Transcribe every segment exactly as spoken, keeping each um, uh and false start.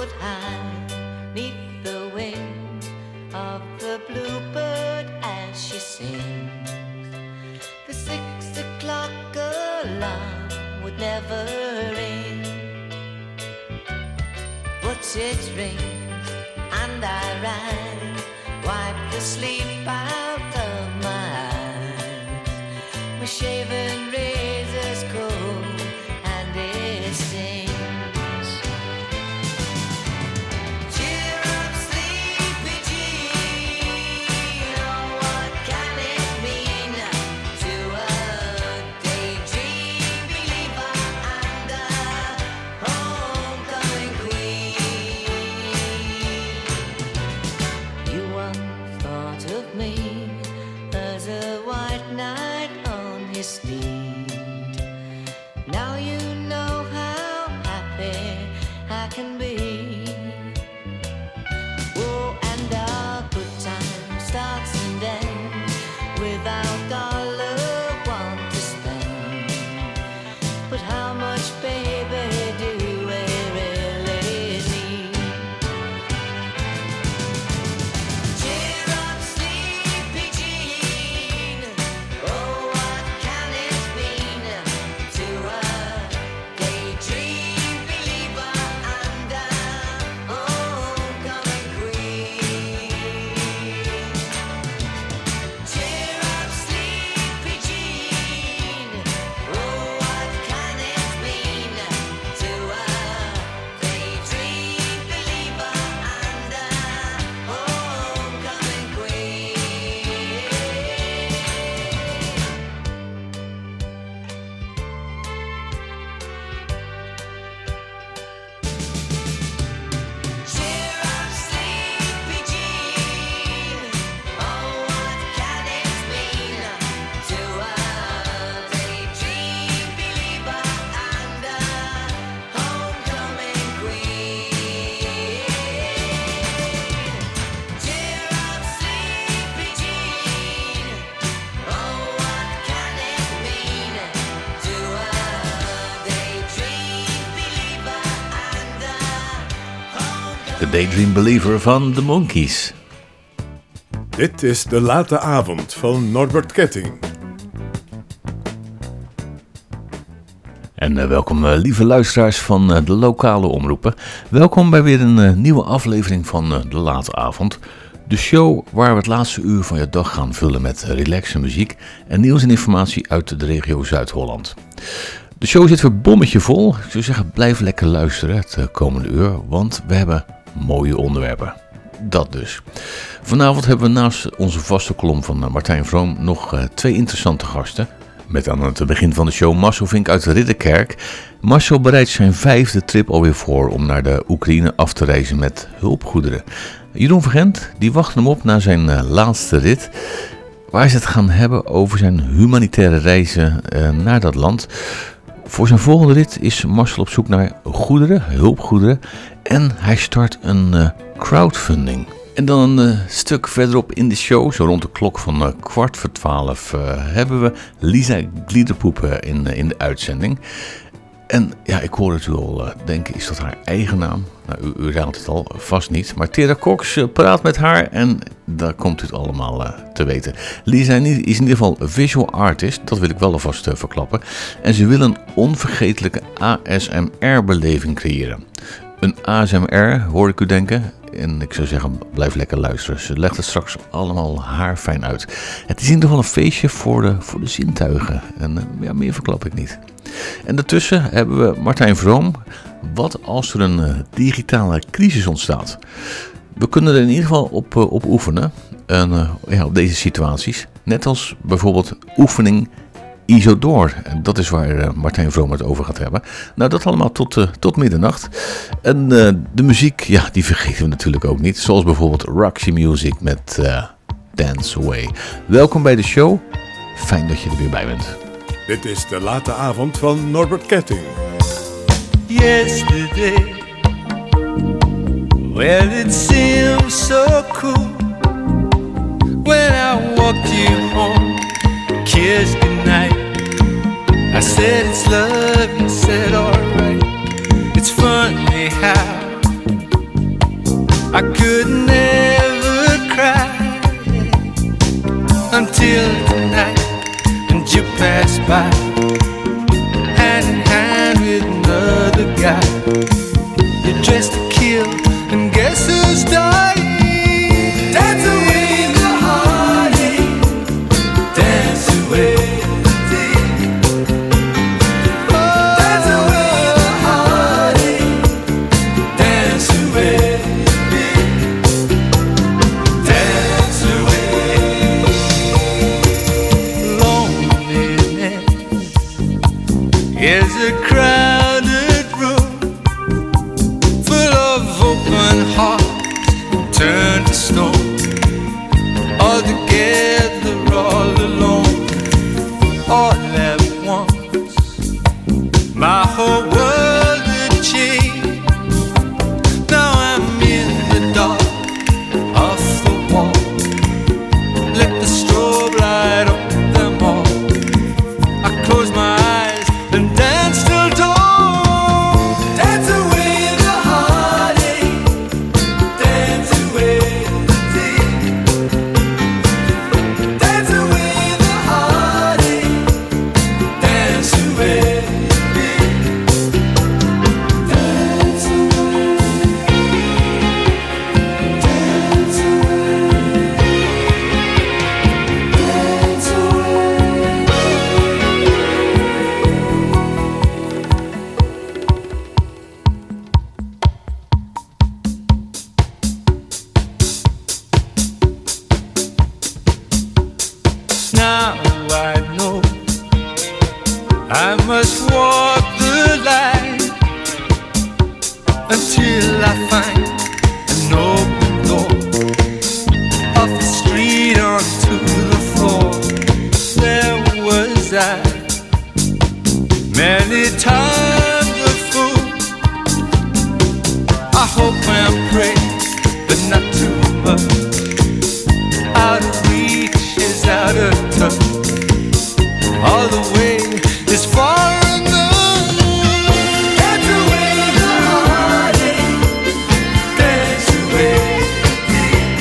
would hide neath the wing of the bluebird as she sings. The six o'clock alarm would never ring, but it rings and I rise, wipe the sleep out of my eyes. My shaven razor's cold and it stings. Cheer up, sleepy Jean. Oh, what can it mean to a daydream believer and a homecoming queen? You once thought of me as a white knight on his steed. Now you know how happy I can be. Oh, and our good time starts and ends without dollar one to spend. But how much, baby, do we really need? Cheer up, sleepy Jean. Oh, what can it mean to a daydream believer and a homecoming queen? Cheer up, sleepy Jean. Oh, what can it mean to a daydream believer and a homecoming queen? Cheer up, sleepy Jean. Oh, what can it mean to a daydream believer and a homecoming queen? Cheer up, sleepy Jean. Oh, what can it mean to a daydream believer and a homecoming? De Daydream Believer van de Monkees. Dit is De Late Avond van Norbert Ketting. En uh, welkom uh, lieve luisteraars van uh, de lokale omroepen. Welkom bij weer een uh, nieuwe aflevering van uh, De Late Avond. De show waar we het laatste uur van je dag gaan vullen met uh, relaxe muziek en nieuws en informatie uit de regio Zuid-Holland. De show zit weer bommetje vol. Ik zou zeggen, blijf lekker luisteren het uh, komende uur, want we hebben mooie onderwerpen. Dat dus. Vanavond hebben we naast onze vaste kolom van uh, Martijn Vroom nog uh, twee interessante gasten. Met aan het begin van de show Marcel Vink uit Ridderkerk. Marcel bereidt zijn vijfde trip alweer voor om naar de Oekraïne af te reizen met hulpgoederen. Jeroen Vergent die wacht hem op na zijn uh, laatste rit, waar ze het gaan hebben over zijn humanitaire reizen uh, naar dat land. Voor zijn volgende rit is Marcel op zoek naar goederen, hulpgoederen, en hij start een uh, crowdfunding. En dan een uh, stuk verderop in de show, zo rond de klok van uh, kwart voor twaalf, uh, hebben we Lisa Gliederpoep uh, in, uh, in de uitzending. En ja, ik hoor het u al uh, denken, is dat haar eigen naam? Nou, u, u raadt het al, vast niet. Maar Tera Cox uh, praat met haar en daar komt u het allemaal uh, te weten. Lisa is in ieder geval visual artist, dat wil ik wel alvast uh, verklappen. En ze wil een onvergetelijke A S M R-beleving creëren. Een A S M R, hoor ik u denken. En ik zou zeggen, blijf lekker luisteren. Ze legt het straks allemaal haarfijn uit. Het is in ieder geval een feestje voor de, voor de zintuigen. En uh, ja, meer verklap ik niet. En daartussen hebben we Martijn Vroom. Wat als er een uh, digitale crisis ontstaat? We kunnen er in ieder geval op, uh, op oefenen. En, uh, ja, op deze situaties. Net als bijvoorbeeld oefening Isodoor. En dat is waar uh, Martijn Vroom het over gaat hebben. Nou, dat allemaal tot, uh, tot middernacht. En uh, de muziek, ja, die vergeten we natuurlijk ook niet. Zoals bijvoorbeeld Roxy Music met uh, Dance Away. Welkom bij de show. Fijn dat je er weer bij bent. Dit is De Late Avond van Norbert Ketting. Yesterday, well, it seems so cool when I walked you home, kissed goodnight. I said it's love, you said alright. It's funny how I could never cry until tonight, and you passed by, hand in hand with another guy. You're dressed to kill, and guess who's dying? Dance away the heartache, dance away. Is a crowded room full of open hearts turned to stone, all together, all alone, all at once. My whole world had changed. Now I'm in the dark off the wall. Let the strobe light on them all. I close my eyes and dance till dawn. Dance away the heartache, dance away the tears. Dance away the heartache, dance away the fear. Dance away, dance away, dance away. Now I know I must walk the line until I find an open door, off the street onto the floor. There was I, many times a fool. I hope and pray, but not too much. Out of reach is out of touch. All the way is far enough. Dance away the heartache, dance away the tears.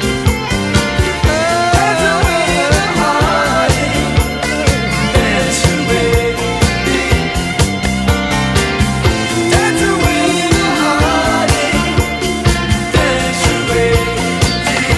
Dance away the heartache, dance away the fear. Dance away the heartache, dance away the tears.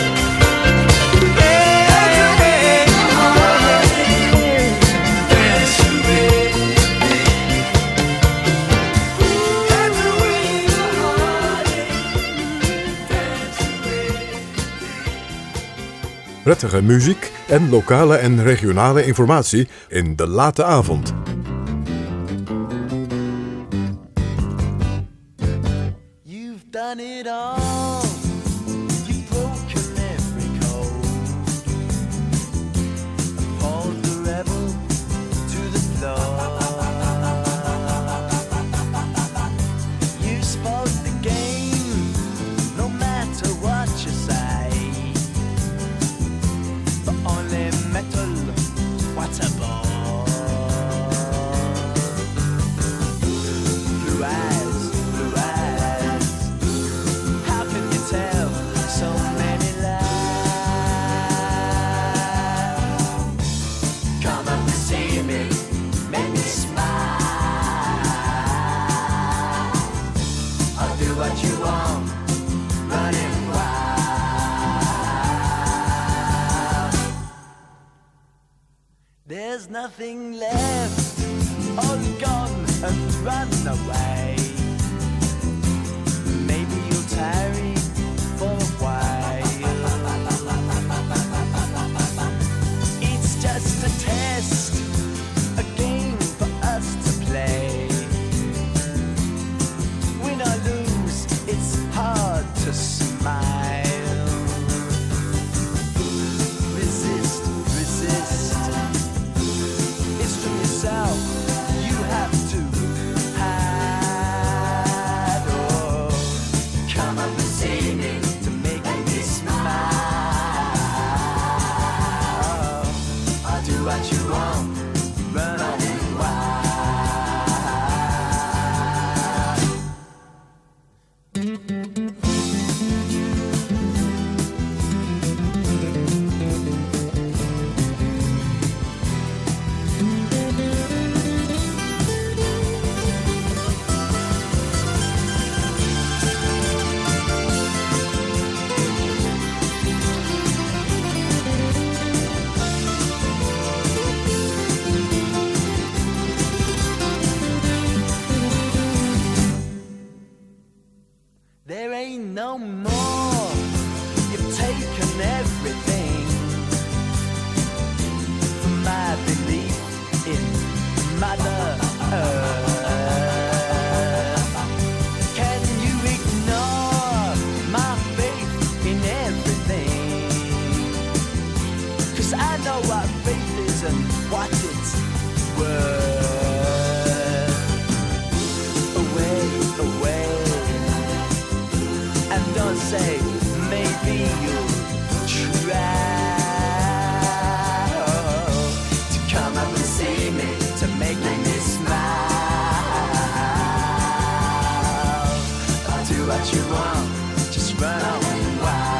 Prettige muziek en lokale en regionale informatie in de late avond. You've done it all. You've broken every code. Pulled the rebel to the floor. You spoke the game, no matter what you say. But only metal, what a bore. Blue eyes, blue eyes. How can you tell so many lies? Come up and see me, make me smile. I'll do what you want, running wild. There's nothing left, all gone and run away. Maybe you'll tarry for a while. It's just a test, a game for us to play. Win or lose, it's hard to smile. Resist, resist. It's from yourself you have to hide. Oh, come up and see me to make me smile. I'll do what you want, running wild. what it's worth. Away, away, and don't say maybe you'll try to come up and see me, to make me smile. I'll do what you want, just run on wild.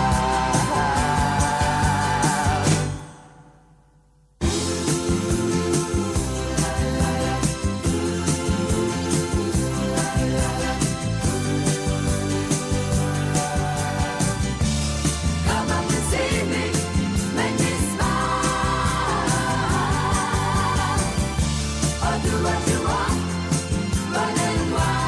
Come up and see me, make me smile. I'll do what you want, run and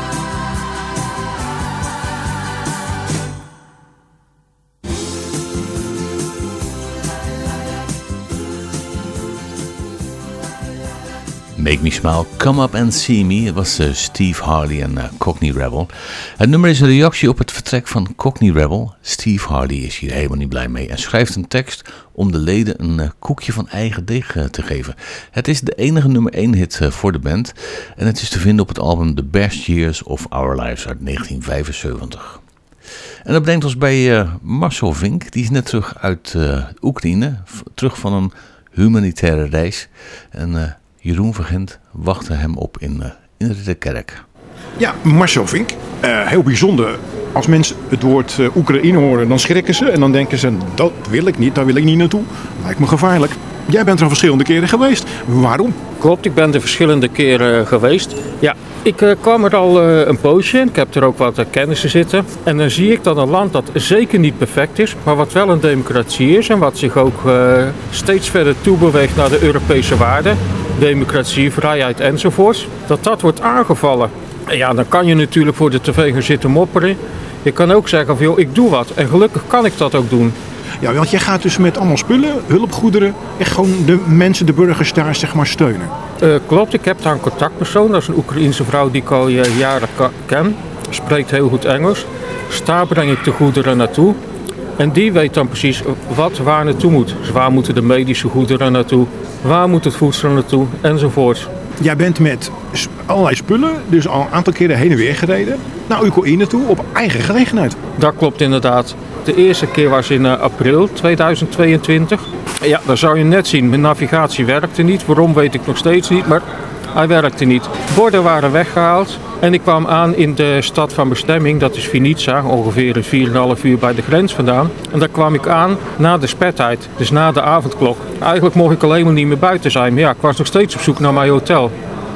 Make Me Smile, Come Up and See Me. Het was uh, Steve Harley en uh, Cockney Rebel. Het nummer is een reactie op het vertrek van Cockney Rebel. Steve Harley is hier helemaal niet blij mee en schrijft een tekst om de leden een uh, koekje van eigen deeg uh, te geven. Het is de enige nummer één hit uh, voor de band en het is te vinden op het album The Best Years of Our Lives uit negentien vijfenzeventig. En dat brengt ons bij uh, Marcel Vink. Die is net terug uit uh, Oekraïne, v- terug van een humanitaire reis. En uh, Jeroen Vergent wachtte hem op in, uh, in de kerk. Ja, Marcel Vink. Uh, heel bijzonder. Als mensen het woord uh, Oekraïne horen, dan schrikken ze. En dan denken ze, dat wil ik niet, daar wil ik niet naartoe. Lijkt me gevaarlijk. Jij bent er al verschillende keren geweest. Waarom? Klopt, ik ben er verschillende keren geweest. Ja, ik uh, kwam er al uh, een poosje in. Ik heb er ook wat uh, kennissen zitten. En dan zie ik dat een land dat zeker niet perfect is, maar wat wel een democratie is en wat zich ook uh, steeds verder toebeweegt naar de Europese waarden. Democratie, vrijheid enzovoorts. Dat dat wordt aangevallen. En ja, dan kan je natuurlijk voor de tv gaan zitten mopperen. Je kan ook zeggen van, joh, ik doe wat. En gelukkig kan ik dat ook doen. Ja, want jij gaat dus met allemaal spullen, hulpgoederen, echt gewoon de mensen, de burgers daar zeg maar steunen. Uh, klopt, ik heb daar een contactpersoon. Dat is een Oekraïense vrouw die ik al uh, jaren ka- ken. Spreekt heel goed Engels. Dus daar breng ik de goederen naartoe. En die weet dan precies wat waar naartoe moet. Dus waar moeten de medische goederen naartoe? Waar moet het voedsel naartoe? Enzovoort. Jij bent met s- allerlei spullen, dus al een aantal keren heen en weer gereden, naar Oekraïne toe op eigen gelegenheid. Dat klopt inderdaad. De eerste keer was in uh, april tweeduizend tweeëntwintig. Ja, dan zou je net zien, mijn navigatie werkte niet. Waarom weet ik nog steeds niet, maar hij werkte niet. Borden waren weggehaald en ik kwam aan in de stad van bestemming. Dat is Vinica, ongeveer een vier komma vijf uur bij de grens vandaan. En daar kwam ik aan na de spettijd, dus na de avondklok. Eigenlijk mocht ik alleen maar niet meer buiten zijn. Maar ja, ik was nog steeds op zoek naar mijn hotel.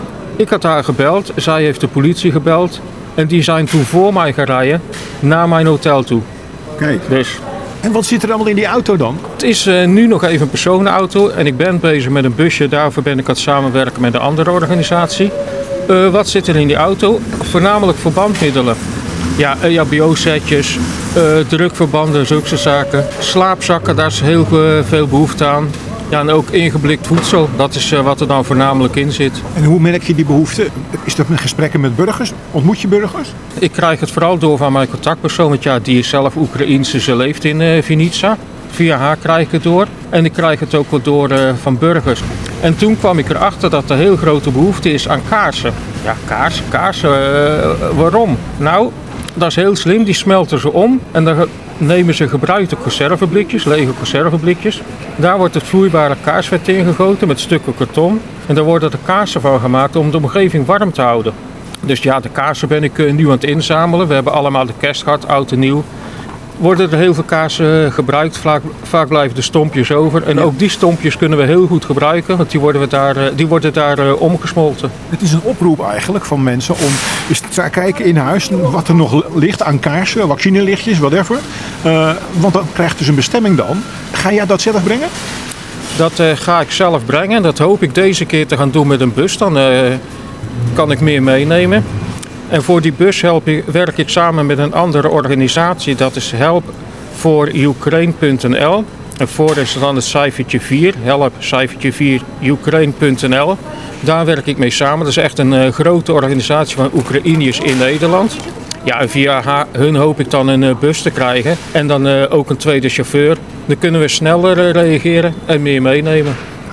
Ik had haar gebeld, zij heeft de politie gebeld. En die zijn toen voor mij gaan rijden naar mijn hotel toe. Kijk. Dus En wat zit er allemaal in die auto dan? het is uh, nu nog even een personenauto en ik ben bezig met een busje. Daarvoor ben ik aan het samenwerken met een andere organisatie. Uh, wat zit er in die auto? Voornamelijk verbandmiddelen. Ja, E H B O-setjes, uh, drukverbanden, zulke zaken. Slaapzakken, daar is heel uh, veel behoefte aan. Ja, en ook ingeblikt voedsel, dat is uh, wat er dan voornamelijk in zit. En hoe merk je die behoefte? Is dat met gesprekken met burgers? Ontmoet je burgers? Ik krijg het vooral door van mijn contactpersoon, want ja, die is zelf Oekraïens, ze leeft in uh, Vinica. Via haar krijg ik het door. En ik krijg het ook wel door uh, van burgers. En toen kwam ik erachter dat er heel grote behoefte is aan kaarsen. Ja, kaarsen, kaarsen, uh, waarom? Nou, dat is heel slim, die smelten ze om en dan nemen ze gebruikte conserveblikjes, lege conserveblikjes. Daar wordt het vloeibare kaarsvet ingegoten met stukken karton. En daar worden er kaarsen van gemaakt om de omgeving warm te houden. Dus ja, de kaarsen ben ik uh, nu aan het inzamelen. We hebben allemaal de kerst gehad, oud en nieuw. Worden er heel veel kaarsen gebruikt, vaak, vaak blijven de stompjes over. En Ja. ook die stompjes kunnen we heel goed gebruiken, want die worden, we daar, uh, die worden daar uh, omgesmolten. Het is een oproep eigenlijk van mensen om eens te kijken in huis wat er nog ligt aan kaarsen, vaccinelichtjes, whatever. Uh, want dat krijgt dus een bestemming dan. Ga jij dat zelf brengen? Dat uh, ga ik zelf brengen. Dat hoop ik deze keer te gaan doen met een bus. Dan uh, kan ik meer meenemen. En voor die bus help ik, werk ik samen met een andere organisatie. Dat is help voor Ukraine punt n l. En voor is dan het cijfertje vier. Help cijfertje vier Ukraine punt n l. Daar werk ik mee samen. Dat is echt een uh, grote organisatie van Oekraïners in Nederland. Ja, en via haar, hun hoop ik dan een uh, bus te krijgen. En dan uh, ook een tweede chauffeur. Dan kunnen we sneller uh, reageren en meer meenemen.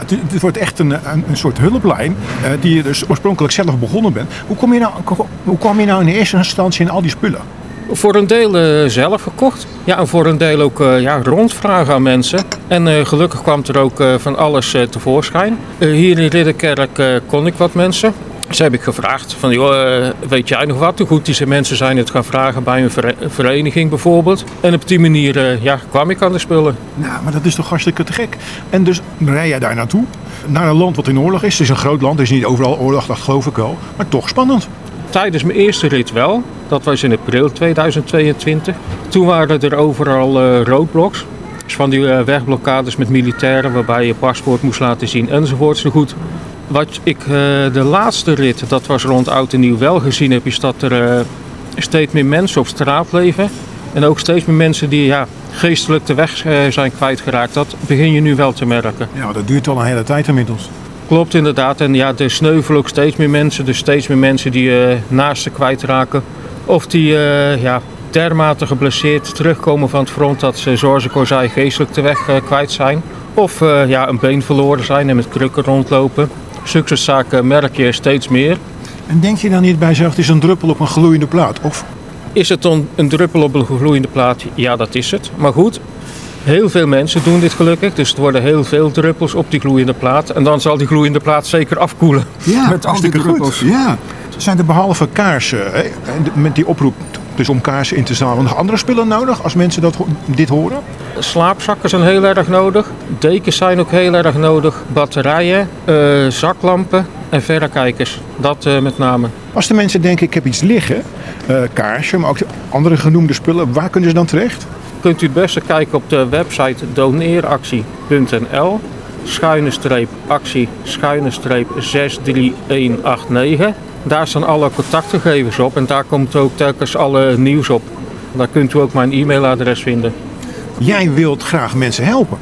het, het wordt echt een, een, een soort hulplijn uh, die je dus oorspronkelijk zelf begonnen bent. Hoe, kom je nou, hoe kwam je nou in eerste instantie in al die spullen? Voor een deel uh, zelf gekocht. Ja, en voor een deel ook uh, ja, rondvragen aan mensen. En uh, gelukkig kwam er ook uh, van alles uh, tevoorschijn. Uh, hier in Ridderkerk uh, kon ik wat mensen. Dus heb ik gevraagd van, joh, uh, weet jij nog wat? Hoe goed deze mensen zijn het gaan vragen bij een vere- vereniging bijvoorbeeld. En op die manier uh, ja, kwam ik aan de spullen. Nou, maar dat is toch hartstikke te gek. En dus rij jij daar naartoe? Naar een land wat in oorlog is. Het is een groot land, het is niet overal oorlog, dat geloof ik wel. Maar toch spannend. Tijdens mijn eerste rit wel. Dat was in april tweeduizend tweeëntwintig. Toen waren er overal uh, roadblocks. Dus van die uh, wegblokkades met militairen waarbij je paspoort moest laten zien enzovoorts. Nou goed, wat ik uh, de laatste rit, dat was rond Oud en Nieuw, wel gezien heb, is dat er uh, steeds meer mensen op straat leven. En ook steeds meer mensen die ja, geestelijk de weg uh, zijn kwijtgeraakt. Dat begin je nu wel te merken. Ja, dat duurt al een hele tijd inmiddels. Klopt inderdaad. En ja, er sneuvelen ook steeds meer mensen. Dus steeds meer mensen die uh, naasten kwijtraken. Of die uh, ja, dermate geblesseerd terugkomen van het front dat ze, zoals ik al zei, geestelijk de weg uh, kwijt zijn. Of uh, ja, een been verloren zijn en met krukken rondlopen. Zulke soort zaken merk je steeds meer. En denk je dan niet bij jezelf, het is een druppel op een gloeiende plaat? Of? Is het dan een druppel op een gloeiende plaat? Ja, dat is het. Maar goed, heel veel mensen doen dit gelukkig. Dus het worden heel veel druppels op die gloeiende plaat. En dan zal die gloeiende plaat zeker afkoelen. Ja, met al die druppels. Goed. Ja. Zijn er behalve kaarsen, hè, met die oproep dus om kaarsen in te zamelen, nog andere spullen nodig als mensen dat, dit horen? Slaapzakken zijn heel erg nodig. Dekens zijn ook heel erg nodig. Batterijen, uh, zaklampen en verrekijkers. Dat uh, met name. Als de mensen denken, ik heb iets liggen, uh, kaarsen, maar ook andere genoemde spullen, waar kunnen ze dan terecht? Kunt u het beste kijken op de website doneeractie punt n l schuine streep actie schuine streep zes drie een acht negen. Daar staan alle contactgegevens op en daar komt ook telkens alle nieuws op. Daar kunt u ook mijn e-mailadres vinden. Jij wilt graag mensen helpen,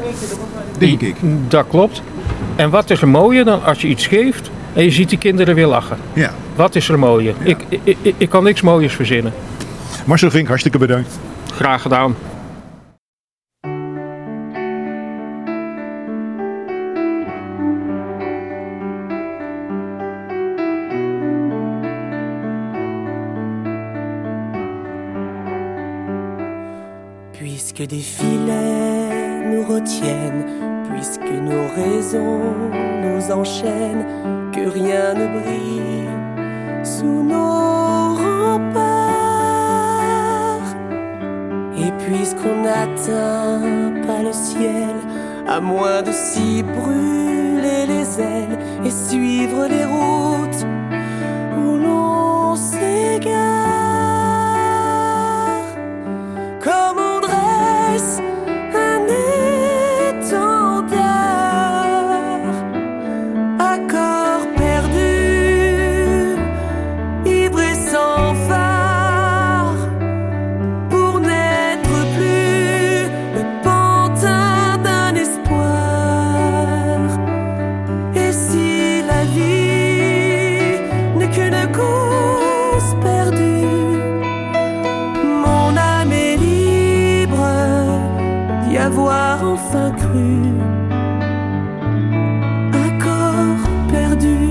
denk ik. Dat klopt. En wat is er mooier dan als je iets geeft en je ziet die kinderen weer lachen? Ja. Wat is er mooier? Ja. Ik, ik, ik, ik kan niks mooiers verzinnen. Marcel Vink, hartstikke bedankt. Graag gedaan. Puisque des filets nous retiennent, puisque nos raisons nous enchaînent, que rien ne brille sous nos remparts. Et puisqu'on n'atteint pas le ciel, à moins de s'y brûler les ailes et suivre les routes où l'on s'égare, comme on dresse un étendard à corps perdu, ivre et sans phare, pour n'être plus le pantin d'un espoir. Et si la vie n'est qu'une course perdue, mon âme est libre d'y avoir enfin cru. Un corps perdu.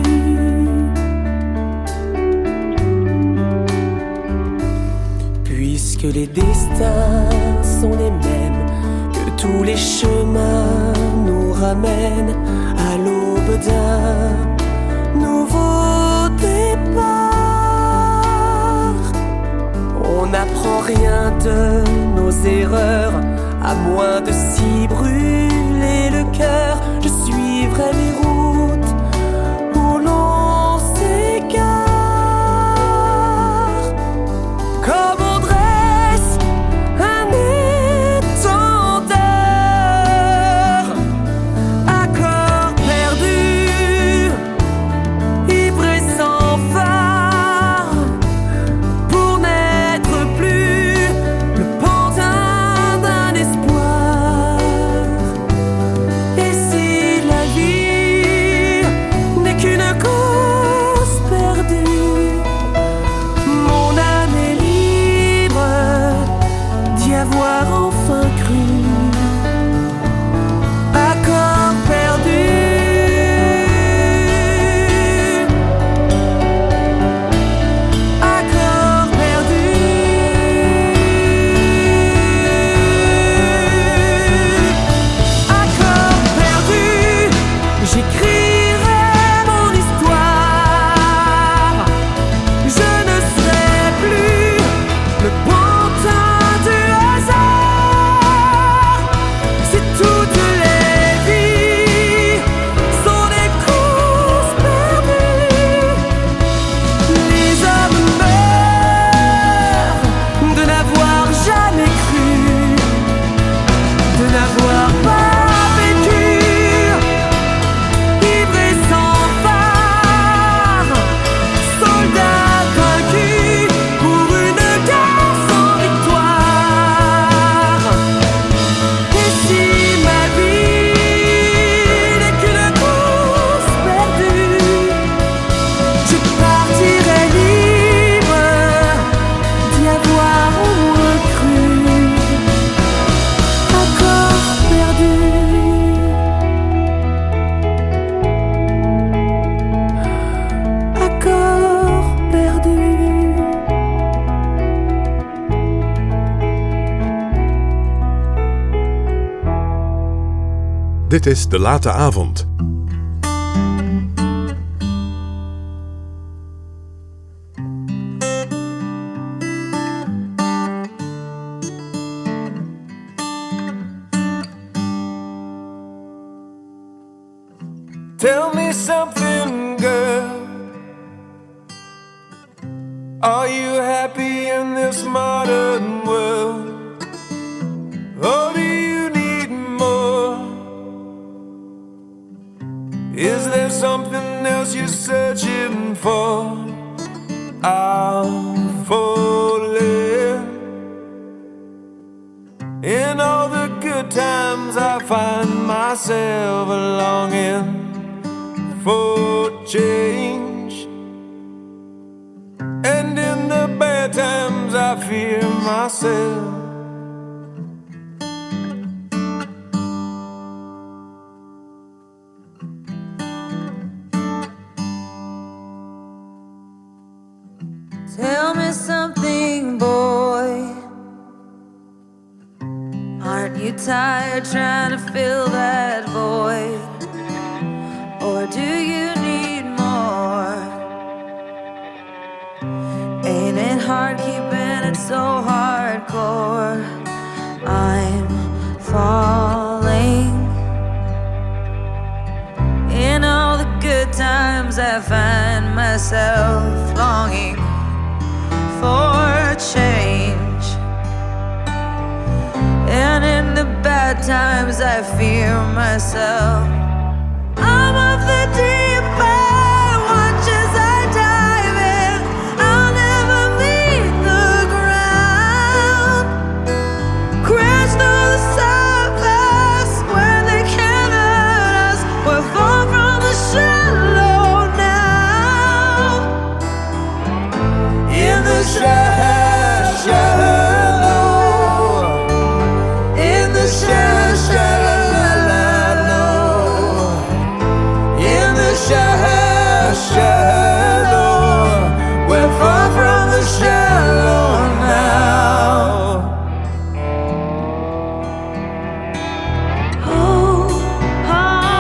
Puisque les destins sont les mêmes, que tous les chemins nous ramènent à l'aube d'un nouveau départ. On n'apprend rien de nos erreurs, à moins de s'y brûler le cœur. Je suivrai les routes où l'on s'égare, comme on dresse un étendard à corps perdu, ivre et sans phare, pour n'être plus le pantin d'un espoir. Dit is De Late Avond. Tell me something, girl. Are you happy in this modern world? Or do you need more? Is there something else you're searching for? I'm falling. In all the good times I find myself longing for change, and in the bad times I fear myself. Tell me something, boy. Aren't you tired trying to fill that void? Or do you need more? Ain't it hard keeping it so hardcore? I'm falling. In all the good times I find myself longing for change, and in the bad times I fear myself. I'm of the deep end, watch as I dive in. I'll never meet the ground. Crash through the surface where they can't hurt us. We're far from the shallow now. In the shallow, shallow. In the shallow, shallow. Shallow, we're far from the shallow now. Oh, oh,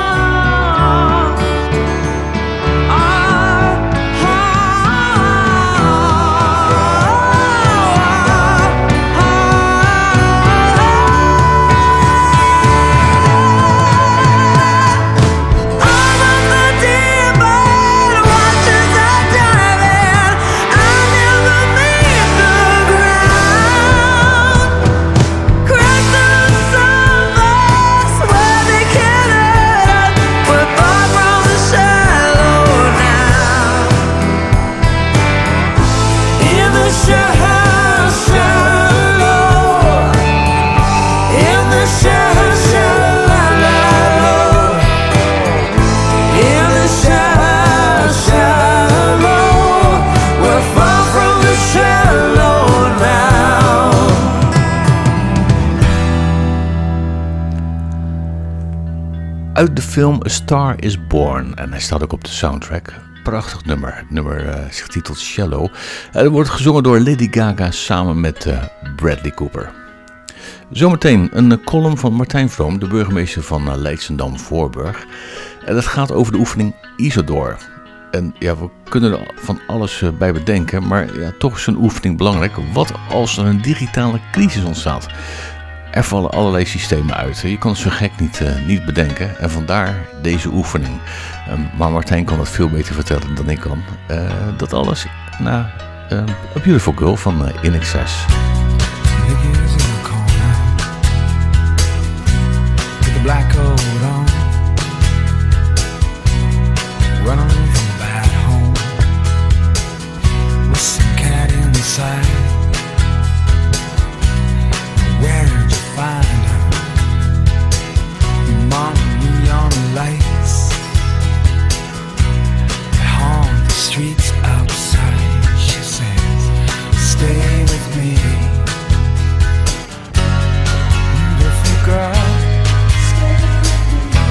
Uit de film A Star is Born. En hij staat ook op de soundtrack. Prachtig nummer. Het nummer uh, zich titelt Shallow. Uh, het wordt gezongen door Lady Gaga samen met uh, Bradley Cooper. Zometeen een uh, column van Martijn Vroom, de burgemeester van uh, Leidschendam-Voorburg. En dat gaat over de oefening Isidore. En ja, we kunnen er van alles uh, bij bedenken, maar ja, toch is zo'n oefening belangrijk. Wat als er een digitale crisis ontstaat? Er vallen allerlei systemen uit. Je kan het zo gek niet, uh, niet bedenken. En vandaar deze oefening. Um, maar Martijn kan het veel beter vertellen dan ik kan. Uh, dat alles na uh, A Beautiful Girl van uh, In Excess. Black coat on, running from a bad home, with some cat inside. Where did you find her? Mama, neon lights, they haunt the streets outside. She says, stay with me, beautiful girl.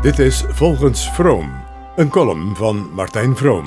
Dit is Volgens Vroom, een column van Martijn Vroom.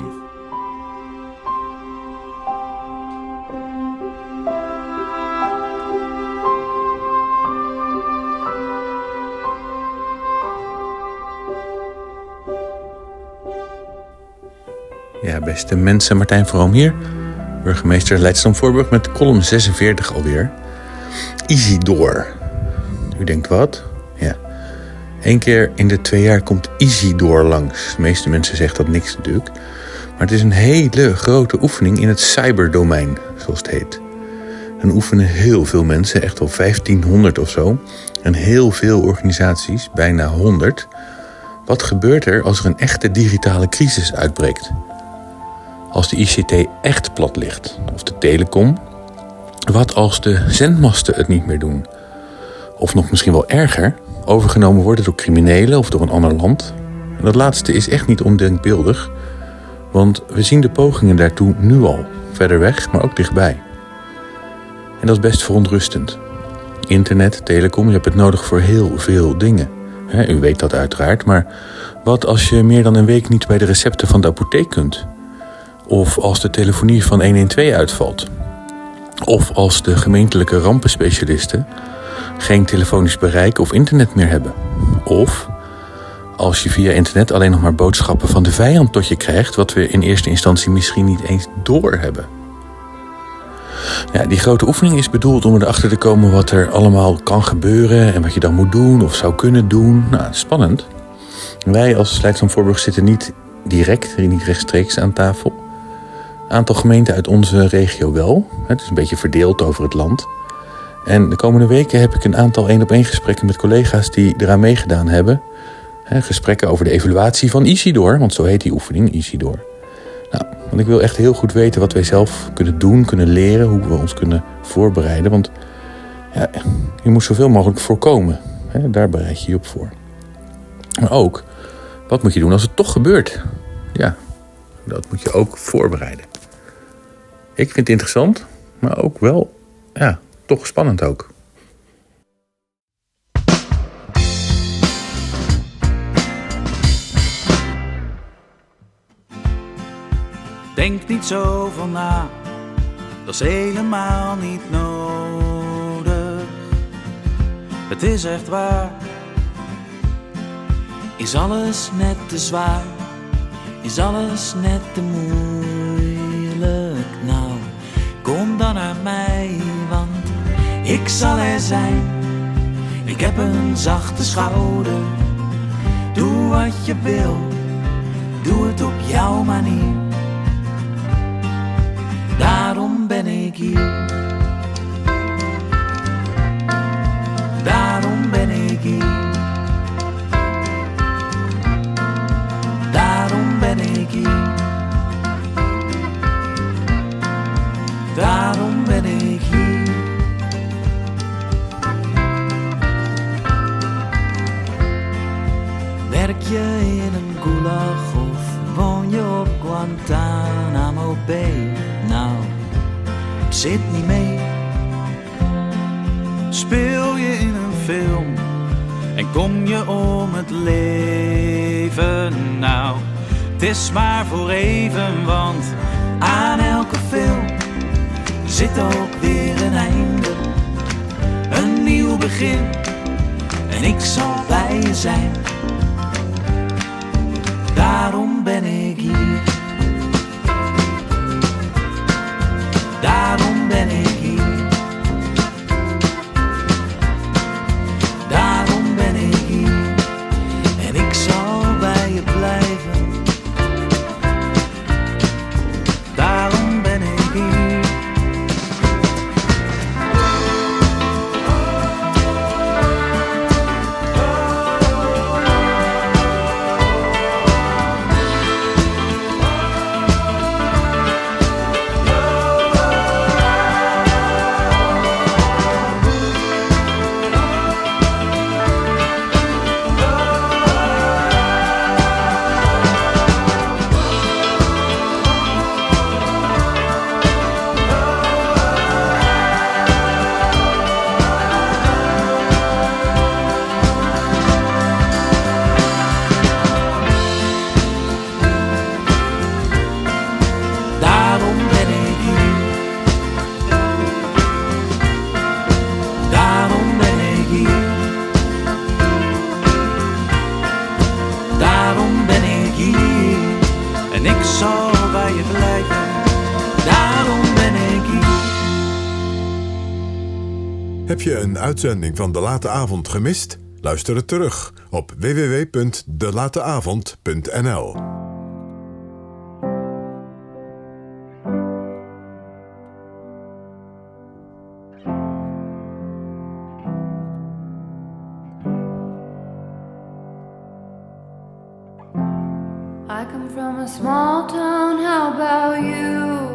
Ja, beste mensen, Martijn Vroom hier. Burgemeester Leidschendam-Voorburg met column zesenveertig alweer. Isidor. U denkt wat? Ja. Eén keer in de twee jaar komt Isidor langs. De meeste mensen zeggen dat niks natuurlijk. Maar het is een hele grote oefening in het cyberdomein, zoals het heet. En oefenen heel veel mensen, echt wel vijftienhonderd of zo. En heel veel organisaties, bijna honderd. Wat gebeurt er als er een echte digitale crisis uitbreekt? Als de I C T echt plat ligt, of de telecom. Wat als de zendmasten het niet meer doen? Of nog misschien wel erger, overgenomen worden door criminelen of door een ander land. En dat laatste is echt niet ondenkbeeldig, want we zien de pogingen daartoe nu al. Verder weg, maar ook dichtbij. En dat is best verontrustend. Internet, telecom, je hebt het nodig voor heel veel dingen. He, u weet dat uiteraard, maar wat als je meer dan een week niet bij de recepten van de apotheek kunt? Of als de telefonie van honderdtwaalf uitvalt? Of als de gemeentelijke rampenspecialisten geen telefonisch bereik of internet meer hebben? Of als je via internet alleen nog maar boodschappen van de vijand tot je krijgt, wat we in eerste instantie misschien niet eens doorhebben? Ja, die grote oefening is bedoeld om erachter te komen wat er allemaal kan gebeuren en wat je dan moet doen of zou kunnen doen. Nou, spannend. Wij als Leidschendam-Voorburg zitten niet direct, niet rechtstreeks aan tafel. Een aantal gemeenten uit onze regio wel. Het is een beetje verdeeld over het land. En de komende weken heb ik een aantal één-op-één gesprekken met collega's die eraan meegedaan hebben. Gesprekken over de evaluatie van Isidor, want zo heet die oefening, Isidor. Nou, want ik wil echt heel goed weten wat wij zelf kunnen doen, kunnen leren, hoe we ons kunnen voorbereiden. Want ja, je moet zoveel mogelijk voorkomen. Hè, daar bereid je je op voor. Maar ook, wat moet je doen als het toch gebeurt? Ja, dat moet je ook voorbereiden. Ik vind het interessant, maar ook wel, ja, toch spannend ook. Denk niet zoveel na, dat is helemaal niet nodig. Het is echt waar. Is alles net te zwaar? Is alles net te moeilijk? Nou, kom dan naar mij, want ik zal er zijn. Ik heb een zachte schouder. Doe wat je wil, doe het op jouw manier. Daarom ben ik hier. Daarom ben ik hier. Daarom ben ik hier. Daarom ben ik hier. Werk je in een gulag of woon je op Guantanamo Bay? Nou, ik zit niet mee. Speel je in een film en kom je om het leven? Nou, het is maar voor even, want aan elke film zit ook weer een einde. Een nieuw begin en ik zal bij je zijn. Daarom ben ik hier. Daarom ben ik hier. Daarom ben ik hier. En ik zal bij je blijven. Daarom ben ik hier. Heb je een uitzending van De Late Avond gemist? Luister het terug op w w w punt de late avond punt n l. I come from a small town, how about you?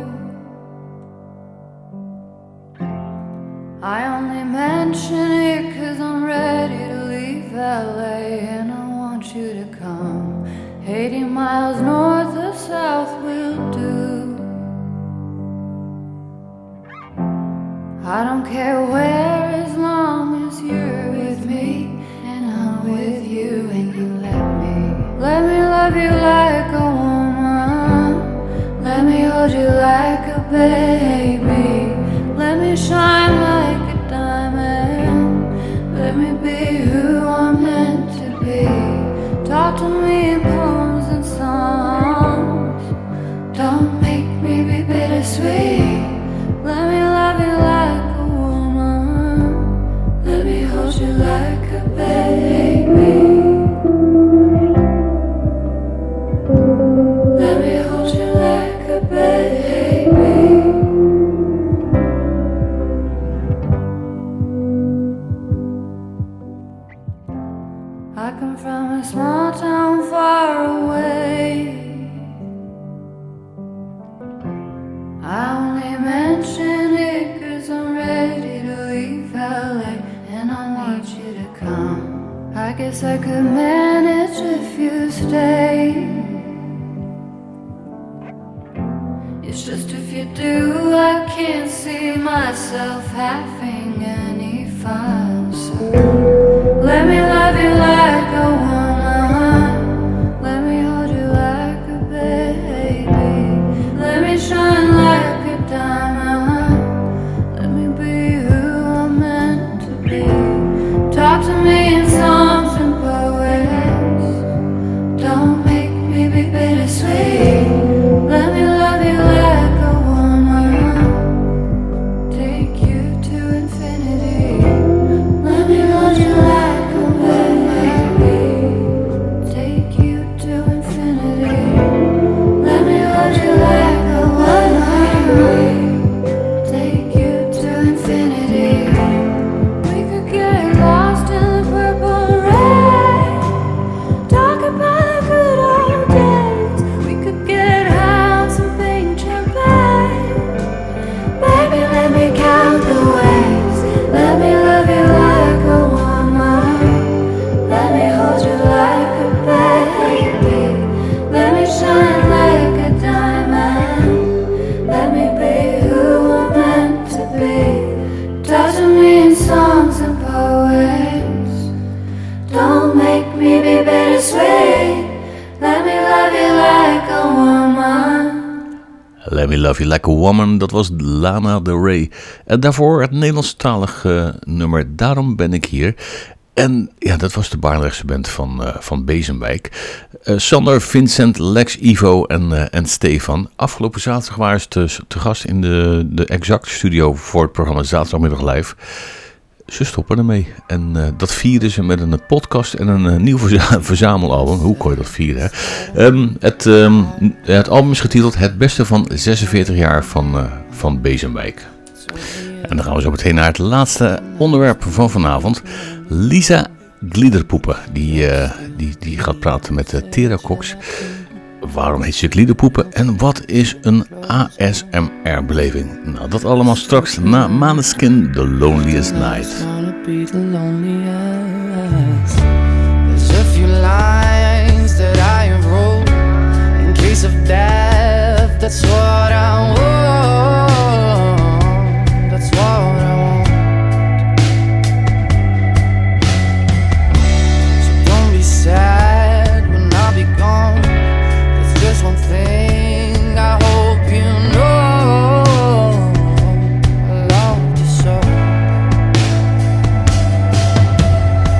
I only mention it cause I'm ready to leave L A, and I want you to come. eighty miles north or south will do. I don't care where as long as you're with me, and I'm with you and you let me. Let me love you like a woman. Let me hold you like a baby. Let me shine like a diamond. Let me be who I'm meant to be. Talk to me in poems and songs. Don't make me be bittersweet. Let me love you like a woman. Let me hold you like a baby. Let me hold you like a baby. I come from a small town far away. I only mention it cause I'm ready to leave L A, and I want you to come. I guess I could manage if you stay. It's just if you do, I can't see myself having any fun. So let me love you like a woman. Let me hold you like a baby. Let me shine like a diamond. Let me be who I'm meant to be. Talk to me in songs and poets. Don't make me be bittersweet. Let me love you like a woman. Take you to infinity. Let me hold you like a baby. Take you to infinity. Let me hold you like a woman. Take you to infinity. We could get lost in the purple rain. Talk about the good old days. We could get high on some pink champagne. Baby, let me count the ways. Let me love you like a woman. Let me hold you like a baby. Let me shine like a diamond. Let me be who I'm meant to be. Talk to me in songs and poems. Don't make me be bittersweet. Let me love you like a woman. Let Me Love You Like a Woman, dat was Lana Del Rey. En daarvoor het Nederlandstalige nummer Daarom Ben Ik Hier. En ja, dat was de Barendrechtse band van, uh, van Bezenwijk. Uh, Sander, Vincent, Lex, Ivo en, uh, en Stefan. Afgelopen zaterdag waren ze te, te gast in de, de Exact studio voor het programma Zaterdagmiddag Live. Ze stoppen ermee. En uh, dat vieren ze met een podcast en een uh, nieuw verza- verzamelalbum. Hoe kon je dat vieren? Hè? Um, het, um, het album is getiteld Het Beste van zesenveertig jaar van, uh, van Bezenwijk. En dan gaan we zo meteen naar het laatste onderwerp van vanavond. Lisa Gliederpoepen. Die, uh, die, die gaat praten met uh, Tera Cox. Waarom heet ze Gliederpoepen? En wat is een A S M R-beleving? Nou, dat allemaal straks na Maneskin, The Loneliest Night. Be the loneliest. There's a few lines that I have wrote in case of death. That's what I want. That's what I want. So don't be sad when I'll be gone. There's just one thing I hope you know. I love you so.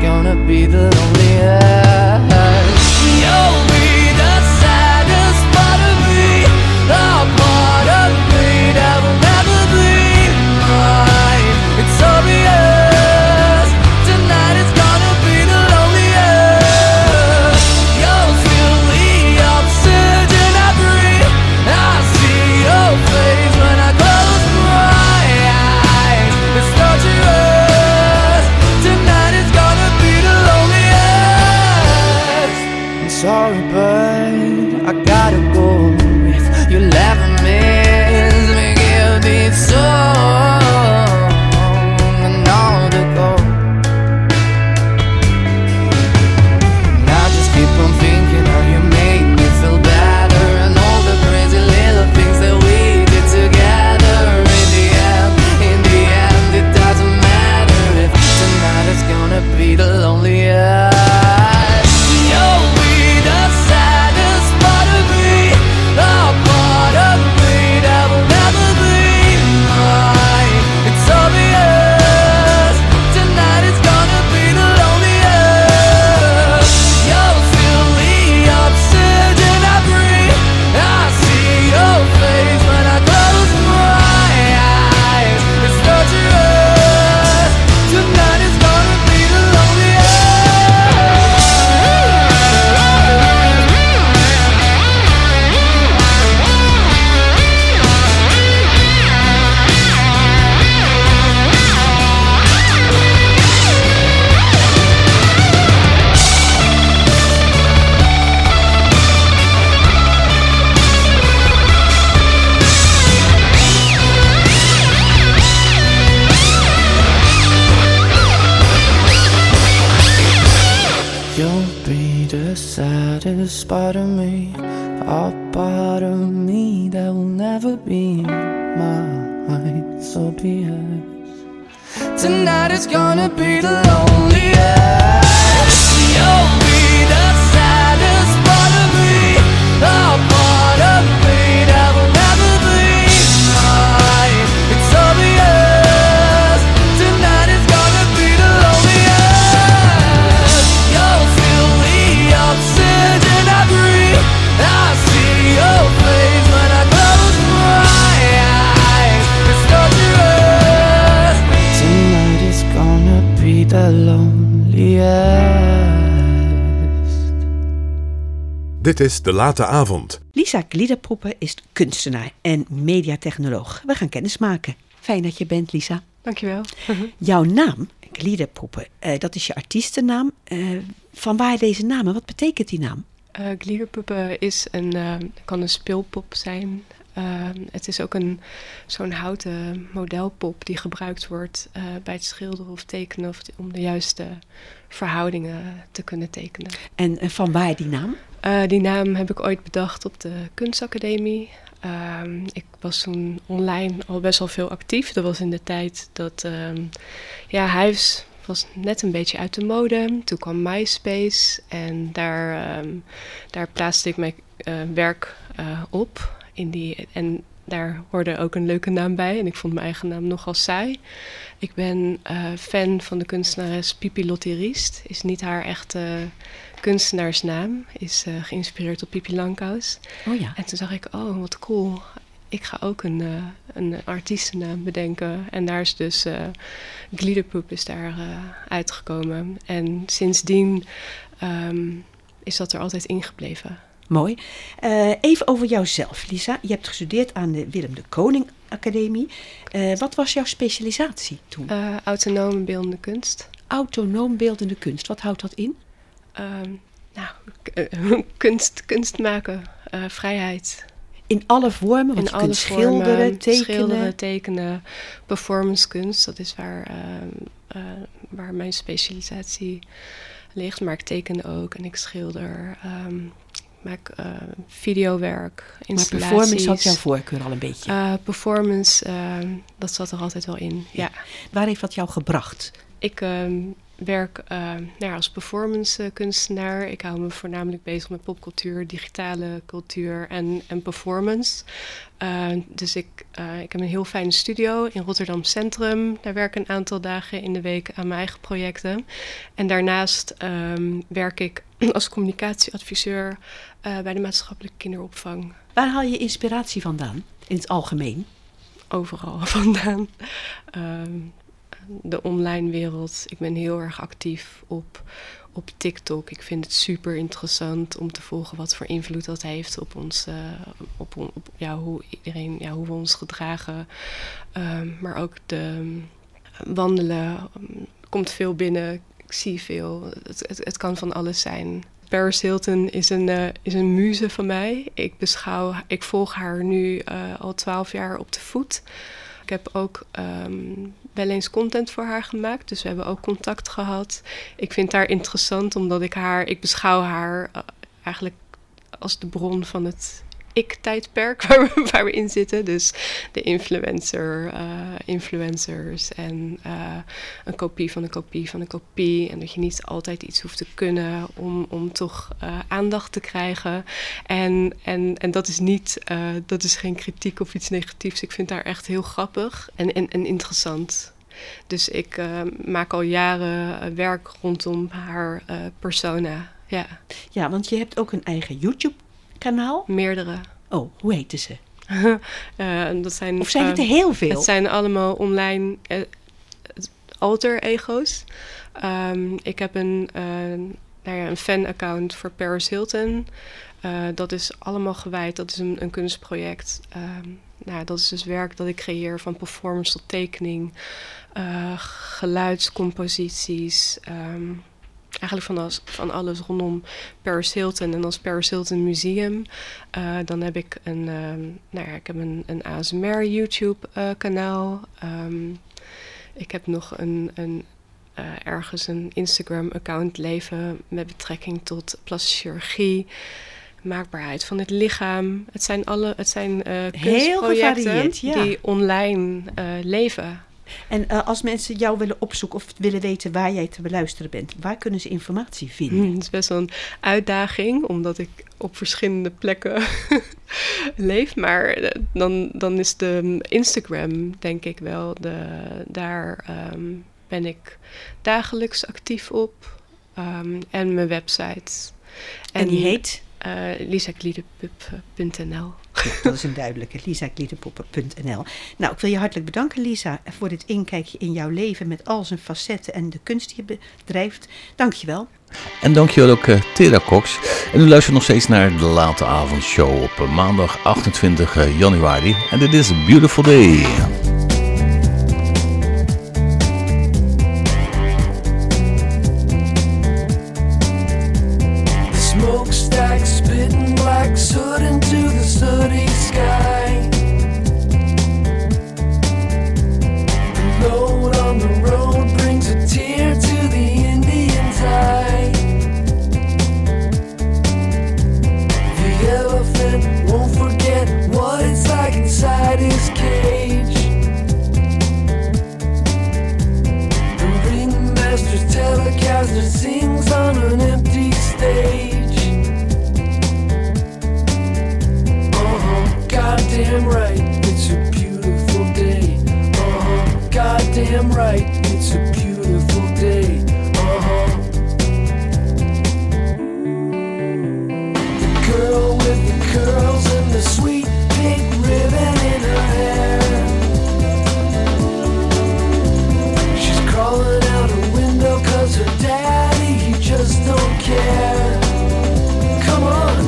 gonna be the loneliest. You'll be the saddest part of me, the part of me that will never be mine. It's obvious, tonight is gonna be the loneliest. You'll feel the oxygen I breathe. I see your face when I close my eyes. It's torturous, tonight is gonna be the loneliest. I'm sorry, but I gotta go. If you never miss me, give me song and all to go. And I just keep on thinking how you make me feel better, and all the crazy little things that we did together. In the end, in the end, it doesn't matter if tonight is gonna be the loneliest. You'll be the saddest part of me, the part of me that will never be mine. It's obvious, tonight is gonna be the loneliest. You'll feel the oxygen I breathe. I see your face when I close my eyes. It's torturous, tonight is gonna be the loneliest. You'll be the saddest part of me, a part of me that will never be mine. So be it. Tonight is gonna be the loneliest. You'll be the saddest part of me, a part of me that will never be mine. It's obvious, tonight is gonna be the loneliest. You'll feel the oxygen I breathe. I see your face when I close my eyes. It's torturous. Tonight is gonna be the loneliest. Dit is De Late Avond. Lisa Gliederpuppe is kunstenaar en mediatechnoloog. We gaan kennis maken. Fijn dat je bent, Lisa. Dankjewel. Jouw naam, Gliederpuppe, uh, dat is je artiestennaam. Uh, van waar deze naam en wat betekent die naam? Uh, Gliederpuppe is een, uh, kan een speelpop zijn. Uh, het is ook een zo'n houten modelpop die gebruikt wordt uh, bij het schilderen of tekenen of om de juiste verhoudingen te kunnen tekenen. En uh, van waar die naam? Uh, die naam heb ik ooit bedacht op de kunstacademie. Uh, ik was toen online al best wel veel actief. Dat was in de tijd dat uh, ja, huis was net een beetje uit de mode. Toen kwam MySpace en daar, um, daar plaatste ik mijn uh, werk uh, op. In die, en daar hoorde ook een leuke naam bij. En ik vond mijn eigen naam nogal saai. Ik ben uh, fan van de kunstenares Pipi Lottie-Riest. Is niet haar echte kunstenaarsnaam. Is uh, geïnspireerd op Pippi Langkous. Oh ja. En toen dacht ik, oh wat cool. Ik ga ook een, uh, een artiestennaam bedenken. En daar is dus uh, Gliederpuppe is daar uh, uitgekomen. En sindsdien um, is dat er altijd ingebleven. Mooi. Uh, even over jouzelf, Lisa. Je hebt gestudeerd aan de Willem de Koning Academie. Uh, wat was jouw specialisatie toen? Uh, autonome beeldende kunst. Autonoom beeldende kunst. Wat houdt dat in? Uh, nou, uh, kunst, kunst maken, uh, vrijheid. In alle vormen? Want In je alle kunt schilderen, vormen, tekenen. Schilderen, tekenen, performance kunst. Dat is waar, uh, uh, waar mijn specialisatie ligt. Maar ik teken ook en ik schilder. Um, Ik maak uh, videowerk, installaties. Maar performance had jouw voorkeur al een beetje? Uh, performance, uh, dat zat er altijd wel in, ja. Waar heeft dat jou gebracht? Ik, uh, werk uh, nou ja, als performance uh, kunstenaar. Ik hou me voornamelijk bezig met popcultuur, digitale cultuur en, en performance. Uh, dus ik, uh, ik heb een heel fijne studio in Rotterdam Centrum. Daar werk ik een aantal dagen in de week aan mijn eigen projecten. En daarnaast um, werk ik als communicatieadviseur uh, bij de maatschappelijke kinderopvang. Waar haal je inspiratie vandaan in het algemeen? Overal vandaan. Um, de online wereld. Ik ben heel erg actief op, op TikTok. Ik vind het super interessant om te volgen wat voor invloed dat heeft op ons, uh, op, op ja, hoe iedereen, ja, hoe we ons gedragen. Um, maar ook de wandelen um, komt veel binnen. Ik zie veel. Het, het, het kan van alles zijn. Paris Hilton is een, uh, is een muze van mij. Ik beschouw, ik volg haar nu uh, al twaalf jaar op de voet. Ik heb ook um, wel eens content voor haar gemaakt, dus we hebben ook contact gehad. Ik vind haar interessant omdat ik haar, ik beschouw haar uh, eigenlijk als de bron van het ik-tijdperk waar we, waar we in zitten. Dus de influencer, uh, influencers en uh, een kopie van een kopie van een kopie. En dat je niet altijd iets hoeft te kunnen om, om toch uh, aandacht te krijgen. En, en, en dat is niet, uh, dat is geen kritiek of iets negatiefs. Ik vind haar echt heel grappig en, en, en interessant. Dus ik uh, maak al jaren uh, werk rondom haar uh, persona. Ja. Ja, want je hebt ook een eigen YouTube-kanaal. Meerdere. Oh, hoe heette ze? uh, dat zijn, of zijn het er uh, heel veel? Het zijn allemaal online uh, alter ego's. Um, ik heb een, uh, nou ja, een fan-account voor Paris Hilton. Uh, dat is allemaal gewijd. Dat is een, een kunstproject. Um, nou, dat is dus werk dat ik creëer van performance tot tekening. Uh, geluidscomposities. Um, Eigenlijk van alles, van alles rondom Paris Hilton. En als Paris Hilton Museum, uh, dan heb ik een, uh, nou ja, ik heb een, een A S M R YouTube uh, kanaal. Um, ik heb nog een, een uh, ergens een Instagram account leven met betrekking tot plastische chirurgie, maakbaarheid van het lichaam. Het zijn alle, het zijn uh, kunstprojecten ja. die online uh, leven. En uh, als mensen jou willen opzoeken of willen weten waar jij te beluisteren bent, waar kunnen ze informatie vinden? Hmm, het is best wel een uitdaging, omdat ik op verschillende plekken leef. Maar dan, dan is de Instagram, denk ik wel, de, daar um, ben ik dagelijks actief op. Um, en mijn website. En, en die heet? Uh, lisa gliederpup punt n l. Ja, dat is een duidelijke, lisa gliederpup punt n l. Nou, ik wil je hartelijk bedanken, Lisa, voor dit inkijkje in jouw leven met al zijn facetten en de kunst die je bedrijft. Dank je wel. En dankjewel ook uh, Tera Cox. En u luistert nog steeds naar de Late Avondshow op uh, maandag achtentwintig januari. En dit is A Beautiful Day. Smokestack spitting black soot into the sooty sky. The load on the road brings a tear to the Indian's eye. The elephant won't forget what it's like inside his cage. The ringmaster's telecaster sings on an empty stage. Goddamn right, it's a beautiful day. Uh-huh. Goddamn right, it's a beautiful day. Uh-huh. The girl with the curls and the sweet pink ribbon in her hair. She's crawling out her window 'cause her daddy, he just don't care. Come on.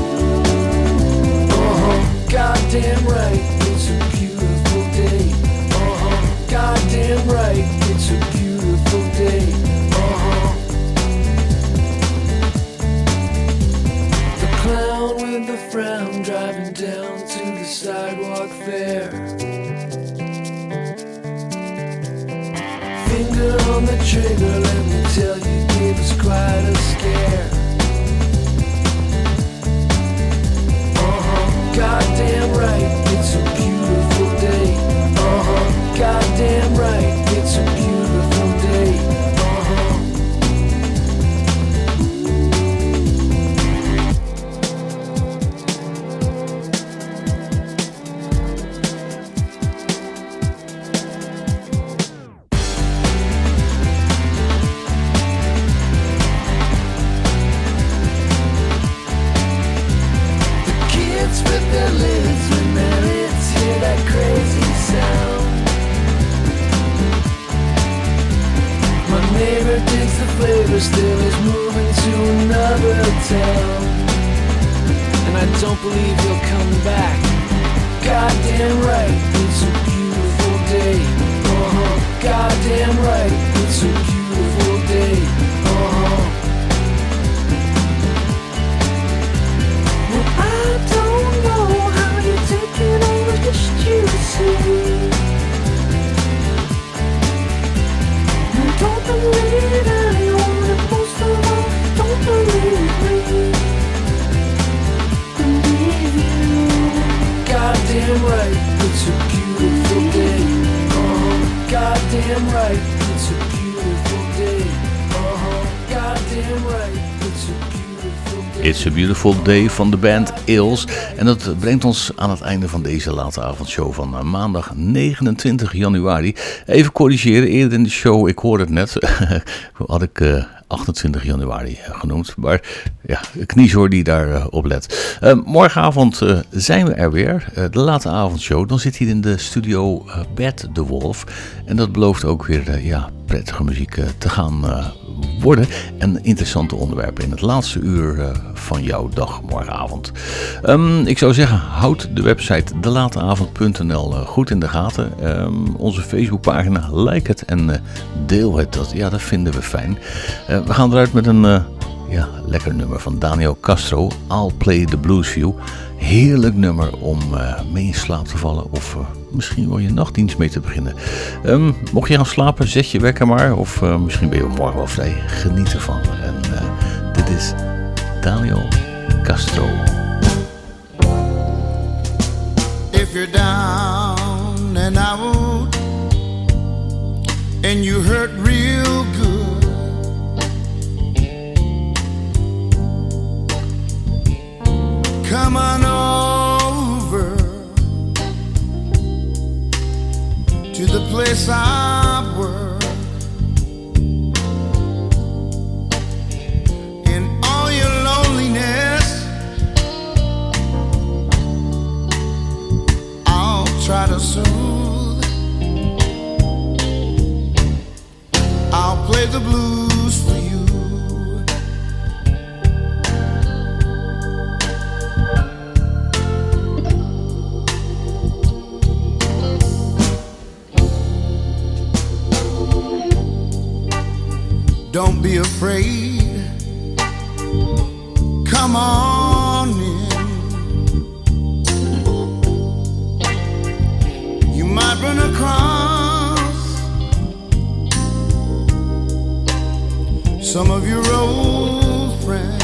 Goddamn right, it's a beautiful day. Uh-huh. Goddamn right, it's a beautiful day. Uh-huh. The clown with the frown driving down to the sidewalk fair. Finger on the trigger, let me tell you, gave us quite a scare. Goddamn right, it's a beautiful day. Uh-huh. Goddamn right, it's a beautiful day. Uh-huh. lights with their lids when their lids hear that crazy sound. My neighbor digs the flavor, still is moving to another town. And I don't believe he'll come back. Goddamn right, it's a beautiful day. Uh-huh, goddamn right, it's a beautiful day. Uh-huh. Well, I don't know how you're taking over just you see. And don't believe anyone, and most of all, don't believe me. Believe you. Goddamn right, it's a beautiful day. Uh-huh, goddamn right, it's a beautiful day. Uh-huh, goddamn right, it's a beautiful day. It's a Beautiful Day van de band Eels. En dat brengt ons aan het einde van deze late avondshow van maandag negenentwintig januari. Even corrigeren, eerder in de show, ik hoorde het net, had ik uh, achtentwintig januari genoemd. Maar ja, kniezoor die daar uh, op let. Uh, morgenavond uh, zijn we er weer, uh, de late avondshow. Dan zit hier in de studio uh, Bert de Wolf. En dat belooft ook weer uh, ja, prettige muziek uh, te gaan uh, worden. En interessante onderwerpen in het laatste uur uh, van jouw dag morgenavond. Um, ik zou zeggen, houd de website de late avond punt n l uh, goed in de gaten. Um, onze Facebookpagina, like het en uh, deel het. Dat, ja, dat vinden we fijn. Uh, we gaan eruit met een uh, ja, lekker nummer van Daniel Castro. I'll Play the Blues for You. Heerlijk nummer om uh, mee in slaap te vallen of uh, misschien wel je nachtdienst mee te beginnen. Um, mocht je gaan slapen, zet je wekker maar. Of uh, misschien ben je morgen wel vrij. Geniet ervan. En uh, dit is Daniel Castro. If you're down and out and you hurt real good, come on over to the place I work. In all your loneliness, I'll try to soothe. I'll play the blues for you. Don't be afraid, come on in. You might run across some of your old friends.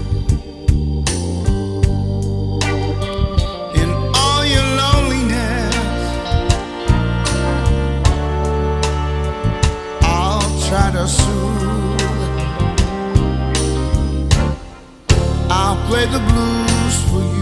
In all your loneliness, I'll try to soothe. I'll play the blues for you.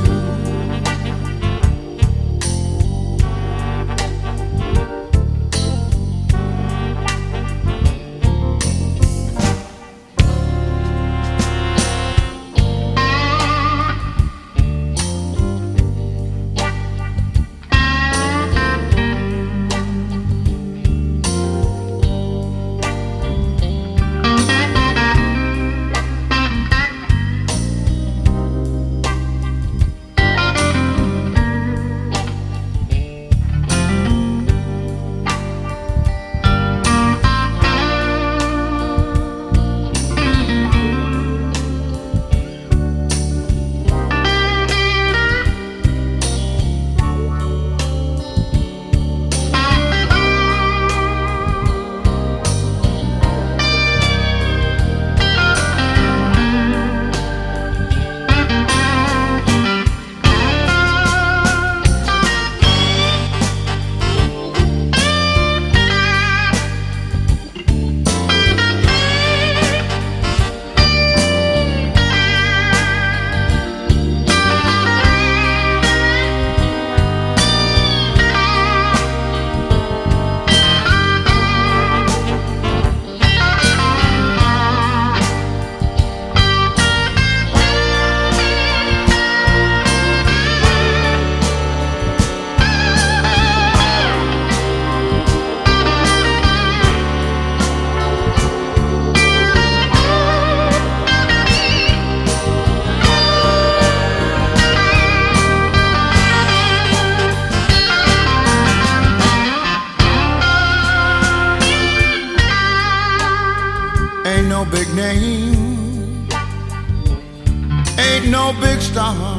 no big star.